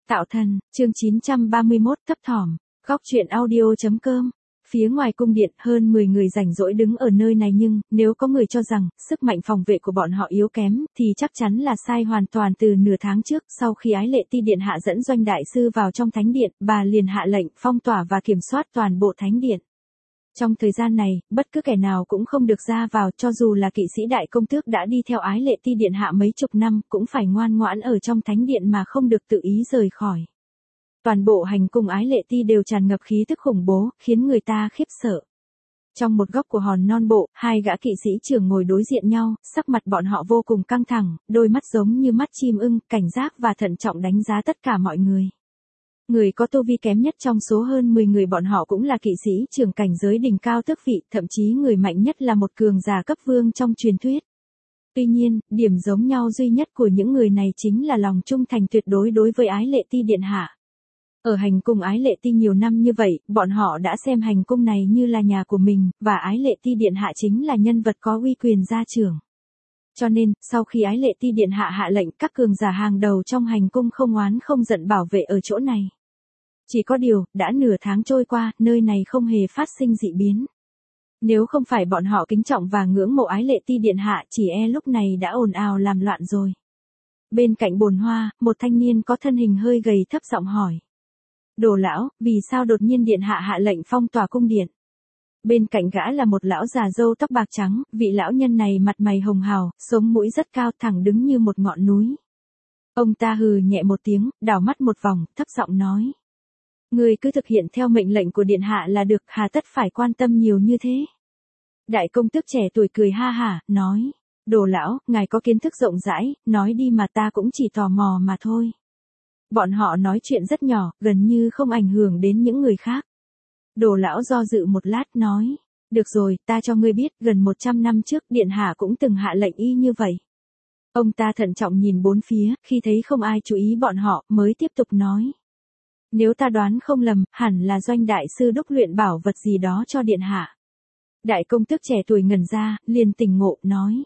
Tạo thần, chương 931 thấp thỏm, góc truyện audio.com. Phía ngoài cung điện, hơn 10 người rảnh rỗi đứng ở nơi này nhưng, nếu có người cho rằng, sức mạnh phòng vệ của bọn họ yếu kém, thì chắc chắn là sai hoàn toàn. Từ nửa tháng trước, sau khi Ái Lệ Ti Điện Hạ dẫn Doanh Đại Sư vào trong thánh điện, bà liền hạ lệnh phong tỏa và kiểm soát toàn bộ thánh điện. Trong thời gian này, bất cứ kẻ nào cũng không được ra vào, cho dù là kỵ sĩ đại công tước đã đi theo Ái Lệ Ti Điện Hạ mấy chục năm, cũng phải ngoan ngoãn ở trong thánh điện mà không được tự ý rời khỏi. Toàn bộ hành cung Ái Lệ Ti đều tràn ngập khí tức khủng bố, khiến người ta khiếp sợ. Trong một góc của hòn non bộ, hai gã kỵ sĩ trưởng ngồi đối diện nhau, sắc mặt bọn họ vô cùng căng thẳng, đôi mắt giống như mắt chim ưng, cảnh giác và thận trọng đánh giá tất cả mọi người. Người có tu vi kém nhất trong số hơn 10 người bọn họ cũng là kỵ sĩ trưởng cảnh giới đỉnh cao tước vị, thậm chí người mạnh nhất là một cường giả cấp vương trong truyền thuyết. Tuy nhiên, điểm giống nhau duy nhất của những người này chính là lòng trung thành tuyệt đối đối với Ái Lệ Ti Điện Hạ. Ở hành cung Ái Lệ Ti nhiều năm như vậy, bọn họ đã xem hành cung này như là nhà của mình, và Ái Lệ Ti Điện Hạ chính là nhân vật có uy quyền gia trưởng. Cho nên, sau khi Ái Lệ Ti Điện Hạ hạ lệnh, các cường giả hàng đầu trong hành cung không oán không giận bảo vệ ở chỗ này. Chỉ có điều, đã nửa tháng trôi qua, nơi này không hề phát sinh dị biến. Nếu không phải bọn họ kính trọng và ngưỡng mộ Ái Lệ Ti Điện Hạ, chỉ lúc này đã ồn ào làm loạn rồi. Bên cạnh bồn hoa, một thanh niên có thân hình hơi gầy thấp giọng hỏi. Đồ lão, vì sao đột nhiên Điện Hạ hạ lệnh phong tỏa cung điện? Bên cạnh gã là một lão già râu tóc bạc trắng, vị lão nhân này mặt mày hồng hào, sống mũi rất cao thẳng đứng như một ngọn núi. Ông ta hừ nhẹ một tiếng, đảo mắt một vòng, thấp giọng nói. Người cứ thực hiện theo mệnh lệnh của Điện Hạ là được, hà tất phải quan tâm nhiều như thế. Đại công tước trẻ tuổi cười ha hả, nói. Đồ lão, ngài có kiến thức rộng rãi, nói đi mà ta cũng chỉ tò mò mà thôi. Bọn họ nói chuyện rất nhỏ, gần như không ảnh hưởng đến những người khác. Đồ lão do dự một lát nói. Được rồi, ta cho ngươi biết, gần 100 năm trước Điện Hạ cũng từng hạ lệnh y như vậy. Ông ta thận trọng nhìn bốn phía, khi thấy không ai chú ý bọn họ, mới tiếp tục nói. Nếu ta đoán không lầm, hẳn là Doanh Đại Sư đúc luyện bảo vật gì đó cho Điện Hạ. Đại công tước trẻ tuổi ngẩn ra, liền tỉnh ngộ, nói.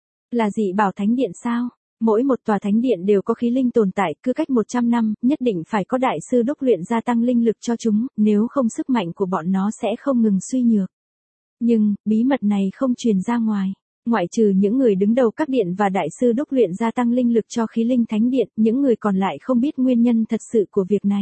Là dị bảo thánh điện sao? Mỗi một tòa thánh điện đều có khí linh tồn tại, cứ cách 100 năm, nhất định phải có đại sư đúc luyện gia tăng linh lực cho chúng, nếu không sức mạnh của bọn nó sẽ không ngừng suy nhược. Nhưng, bí mật này không truyền ra ngoài. Ngoại trừ những người đứng đầu các điện và đại sư đúc luyện gia tăng linh lực cho khí linh thánh điện, những người còn lại không biết nguyên nhân thật sự của việc này.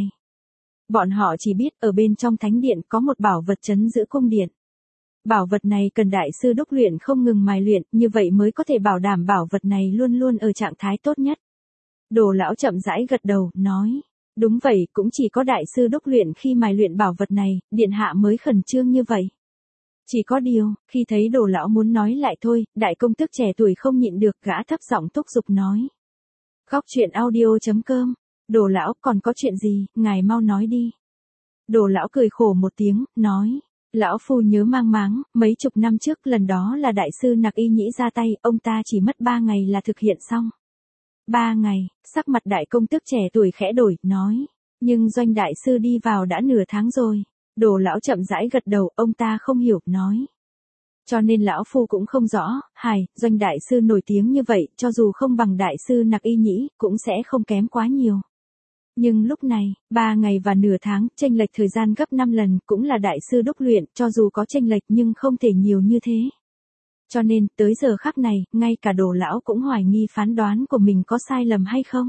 Bọn họ chỉ biết ở bên trong thánh điện có một bảo vật trấn giữ cung điện. Bảo vật này cần đại sư đúc luyện không ngừng mài luyện, như vậy mới có thể bảo đảm bảo vật này luôn luôn ở trạng thái tốt nhất. Đồ lão chậm rãi gật đầu, nói. Đúng vậy, cũng chỉ có đại sư đúc luyện khi mài luyện bảo vật này, Điện Hạ mới khẩn trương như vậy. Chỉ có điều, khi thấy đồ lão muốn nói lại thôi, đại công tước trẻ tuổi không nhịn được, gã thấp giọng thúc giục nói. Góc truyện audio.com. Đồ lão, còn có chuyện gì, ngài mau nói đi. Đồ lão cười khổ một tiếng, nói. Lão phu nhớ mang máng, mấy chục năm trước lần đó là đại sư Nặc Y Nhĩ ra tay, ông ta chỉ mất 3 ngày là thực hiện xong. 3 ngày, sắc mặt đại công tước trẻ tuổi khẽ đổi, nói. Nhưng Doanh đại sư đi vào đã nửa tháng rồi. Đồ lão chậm rãi gật đầu, ông ta không hiểu, nói. Cho nên lão phu cũng không rõ, Doanh đại sư nổi tiếng như vậy, cho dù không bằng đại sư Nặc Y Nhĩ, cũng sẽ không kém quá nhiều. Nhưng lúc này, 3 ngày và nửa tháng, chênh lệch thời gian gấp 5 lần, cũng là đại sư đúc luyện, cho dù có chênh lệch nhưng không thể nhiều như thế. Cho nên, tới giờ khắc này, ngay cả đồ lão cũng hoài nghi phán đoán của mình có sai lầm hay không.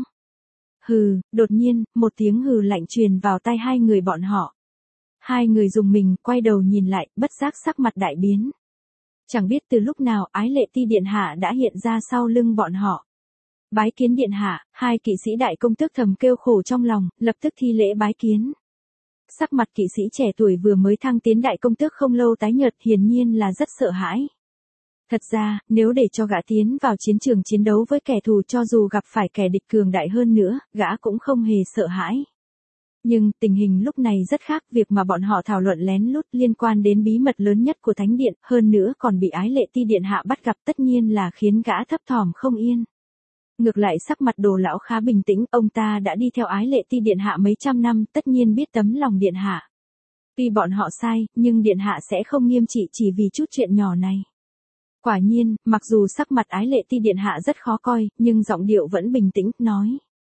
Hừ, đột nhiên, một tiếng hừ lạnh truyền vào tai hai người bọn họ. Hai người dùng mình, quay đầu nhìn lại, bất giác sắc mặt đại biến. Chẳng biết từ lúc nào Ái Lệ Ti Điện Hạ đã hiện ra sau lưng bọn họ. Bái kiến Điện Hạ, hai kỵ sĩ đại công tước thầm kêu khổ trong lòng, lập tức thi lễ bái kiến. Sắc mặt kỵ sĩ trẻ tuổi vừa mới thăng tiến đại công tước không lâu tái nhợt, hiển nhiên là rất sợ hãi. Thật ra, nếu để cho gã tiến vào chiến trường chiến đấu với kẻ thù, cho dù gặp phải kẻ địch cường đại hơn nữa, gã cũng không hề sợ hãi. Nhưng, tình hình lúc này rất khác, việc mà bọn họ thảo luận lén lút liên quan đến bí mật lớn nhất của thánh điện, hơn nữa còn bị Ái Lệ Ti Điện Hạ bắt gặp, tất nhiên là khiến gã thấp thỏm không yên. Ngược lại sắc mặt đồ lão khá bình tĩnh, ông ta đã đi theo Ái Lệ Ti Điện Hạ mấy trăm năm, tất nhiên biết tấm lòng Điện Hạ. Tuy bọn họ sai, nhưng Điện Hạ sẽ không nghiêm trị chỉ vì chút chuyện nhỏ này. Quả nhiên, mặc dù sắc mặt Ái Lệ Ti Điện Hạ rất khó coi, nhưng giọng điệu vẫn bình tĩnh, nói.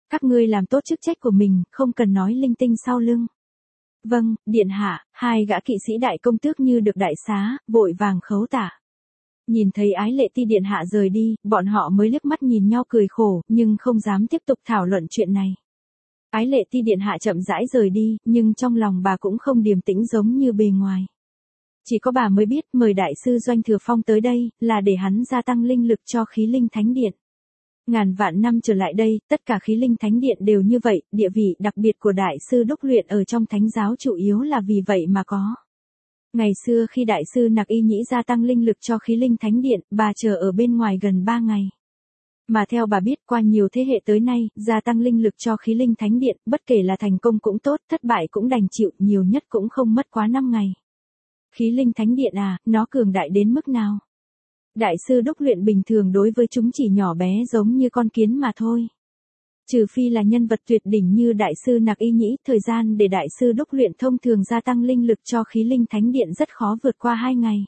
Các ngươi làm tốt chức trách của mình, không cần nói linh tinh sau lưng. Vâng, điện hạ, hai gã kỵ sĩ đại công tước như được đại xá, vội vàng khấu tạ. Nhìn thấy Ái Lệ Ti điện hạ rời đi, bọn họ mới liếc mắt nhìn nhau cười khổ, nhưng không dám tiếp tục thảo luận chuyện này. Ái Lệ Ti điện hạ chậm rãi rời đi, nhưng trong lòng bà cũng không điềm tĩnh giống như bề ngoài. Chỉ có bà mới biết mời đại sư Doanh Thừa Phong tới đây, là để hắn gia tăng linh lực cho khí linh thánh điện. Ngàn vạn năm trở lại đây, tất cả khí linh thánh điện đều như vậy, địa vị đặc biệt của đại sư đúc luyện ở trong thánh giáo chủ yếu là vì vậy mà có. Ngày xưa khi đại sư Nặc Y Nhĩ gia tăng linh lực cho khí linh thánh điện, bà chờ ở bên ngoài gần 3 ngày. Mà theo bà biết qua nhiều thế hệ tới nay, gia tăng linh lực cho khí linh thánh điện, bất kể là thành công cũng tốt, thất bại cũng đành chịu, nhiều nhất cũng không mất quá 5 ngày. Khí linh thánh điện à, nó cường đại đến mức nào? Đại sư đúc luyện bình thường đối với chúng chỉ nhỏ bé giống như con kiến mà thôi. Trừ phi là nhân vật tuyệt đỉnh như đại sư Nặc Y Nhĩ, thời gian để đại sư đúc luyện thông thường gia tăng linh lực cho khí linh thánh điện rất khó vượt qua 2 ngày.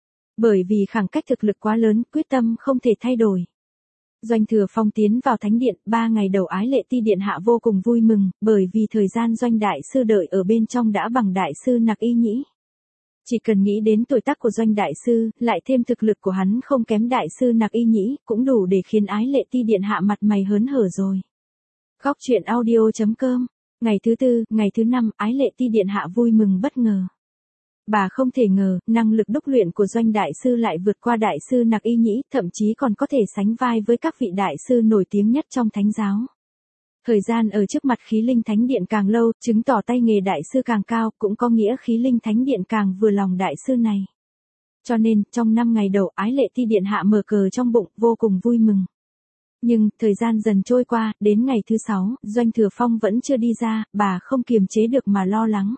Bởi vì khoảng cách thực lực quá lớn, quyết tâm không thể thay đổi. Doanh Thừa Phong tiến vào thánh điện, 3 ngày đầu Ái Lệ Ti điện hạ vô cùng vui mừng, bởi vì thời gian Doanh đại sư đợi ở bên trong đã bằng đại sư Nặc Y Nhĩ. Chỉ cần nghĩ đến tuổi tác của Doanh đại sư, lại thêm thực lực của hắn không kém đại sư Nặc Y Nhĩ, cũng đủ để khiến Ái Lệ Ti điện hạ mặt mày hớn hở rồi. Góc truyện audio.com. Ngày thứ tư, ngày thứ năm, Ái Lệ Ti điện hạ vui mừng bất ngờ. Bà không thể ngờ, năng lực đúc luyện của Doanh đại sư lại vượt qua đại sư Nặc Y Nhĩ, thậm chí còn có thể sánh vai với các vị đại sư nổi tiếng nhất trong thánh giáo. Thời gian ở trước mặt khí linh thánh điện càng lâu, chứng tỏ tay nghề đại sư càng cao, cũng có nghĩa khí linh thánh điện càng vừa lòng đại sư này. Cho nên, trong 5 ngày đầu, Ái Lệ Ti điện hạ mở cờ trong bụng, vô cùng vui mừng. Nhưng, thời gian dần trôi qua, đến ngày thứ 6, Doanh Thừa Phong vẫn chưa đi ra, bà không kiềm chế được mà lo lắng.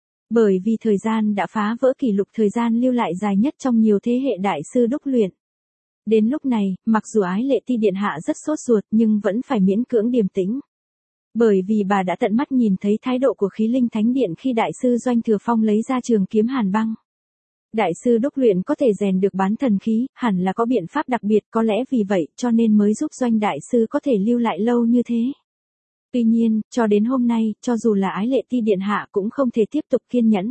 Bởi vì thời gian đã phá vỡ kỷ lục thời gian lưu lại dài nhất trong nhiều thế hệ đại sư đúc luyện. Đến lúc này, mặc dù Ái Lệ Ti điện hạ rất sốt ruột nhưng vẫn phải miễn cưỡng điềm tĩnh. Bởi vì bà đã tận mắt nhìn thấy thái độ của khí linh thánh điện khi đại sư Doanh Thừa Phong lấy ra trường kiếm hàn băng. Đại sư đúc luyện có thể rèn được bán thần khí, hẳn là có biện pháp đặc biệt, có lẽ vì vậy cho nên mới giúp Doanh đại sư có thể lưu lại lâu như thế. Tuy nhiên, cho đến hôm nay, cho dù là Ái Lệ Ti điện hạ cũng không thể tiếp tục kiên nhẫn.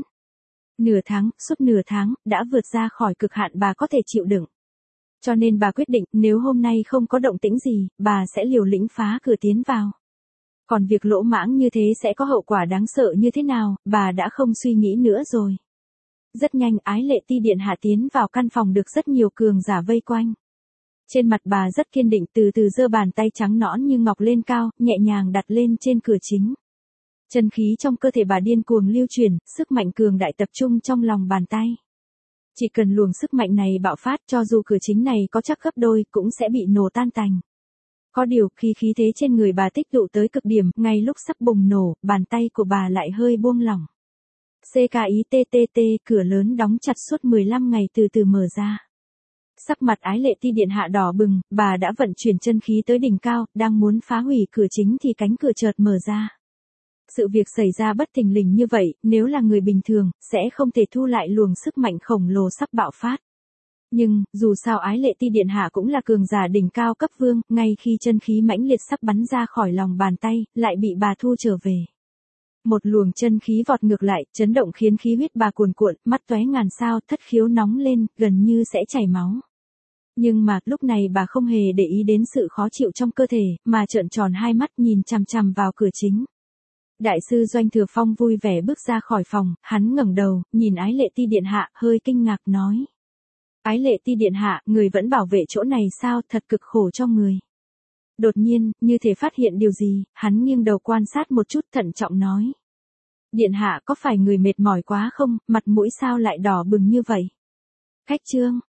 Suốt nửa tháng, đã vượt ra khỏi cực hạn bà có thể chịu đựng. Cho nên bà quyết định, nếu hôm nay không có động tĩnh gì, bà sẽ liều lĩnh phá cửa tiến vào. Còn việc lỗ mãng như thế sẽ có hậu quả đáng sợ như thế nào, bà đã không suy nghĩ nữa rồi. Rất nhanh Ái Lệ Ti điện hạ tiến vào căn phòng được rất nhiều cường giả vây quanh. Trên mặt bà rất kiên định, từ từ giơ bàn tay trắng nõn như ngọc lên cao, nhẹ nhàng đặt lên trên cửa chính. Chân khí trong cơ thể bà điên cuồng lưu chuyển, sức mạnh cường đại tập trung trong lòng bàn tay. Chỉ cần luồng sức mạnh này bạo phát, cho dù cửa chính này có chắc gấp đôi cũng sẽ bị nổ tan tành. Có điều, khi khí thế trên người bà tích tụ tới cực điểm, ngay lúc sắp bùng nổ, bàn tay của bà lại hơi buông lỏng. CKITTT, cửa lớn đóng chặt suốt 15 ngày từ từ mở ra. Sắc mặt Ái Lệ Ti điện hạ đỏ bừng, bà đã vận chuyển chân khí tới đỉnh cao, đang muốn phá hủy cửa chính thì cánh cửa chợt mở ra. Sự việc xảy ra bất thình lình như vậy, nếu là người bình thường, sẽ không thể thu lại luồng sức mạnh khổng lồ sắp bạo phát. Nhưng, dù sao Ái Lệ Ti điện hạ cũng là cường giả đỉnh cao cấp vương, ngay khi chân khí mãnh liệt sắp bắn ra khỏi lòng bàn tay, lại bị bà thu trở về. Một luồng chân khí vọt ngược lại, chấn động khiến khí huyết bà cuồn cuộn, mắt tóe ngàn sao, thất khiếu nóng lên, gần như sẽ chảy máu. Nhưng mà, lúc này bà không hề để ý đến sự khó chịu trong cơ thể, mà trợn tròn hai mắt nhìn chằm chằm vào cửa chính. Đại sư Doanh Thừa Phong vui vẻ bước ra khỏi phòng, hắn ngẩng đầu, nhìn Ái Lệ Ti điện hạ, hơi kinh ngạc nói. Ái Lệ Ti điện hạ, người vẫn bảo vệ chỗ này sao, thật cực khổ cho người. Đột nhiên, như thể phát hiện điều gì, hắn nghiêng đầu quan sát một chút, thận trọng nói. Điện hạ có phải người mệt mỏi quá không, mặt mũi sao lại đỏ bừng như vậy? Khách chương,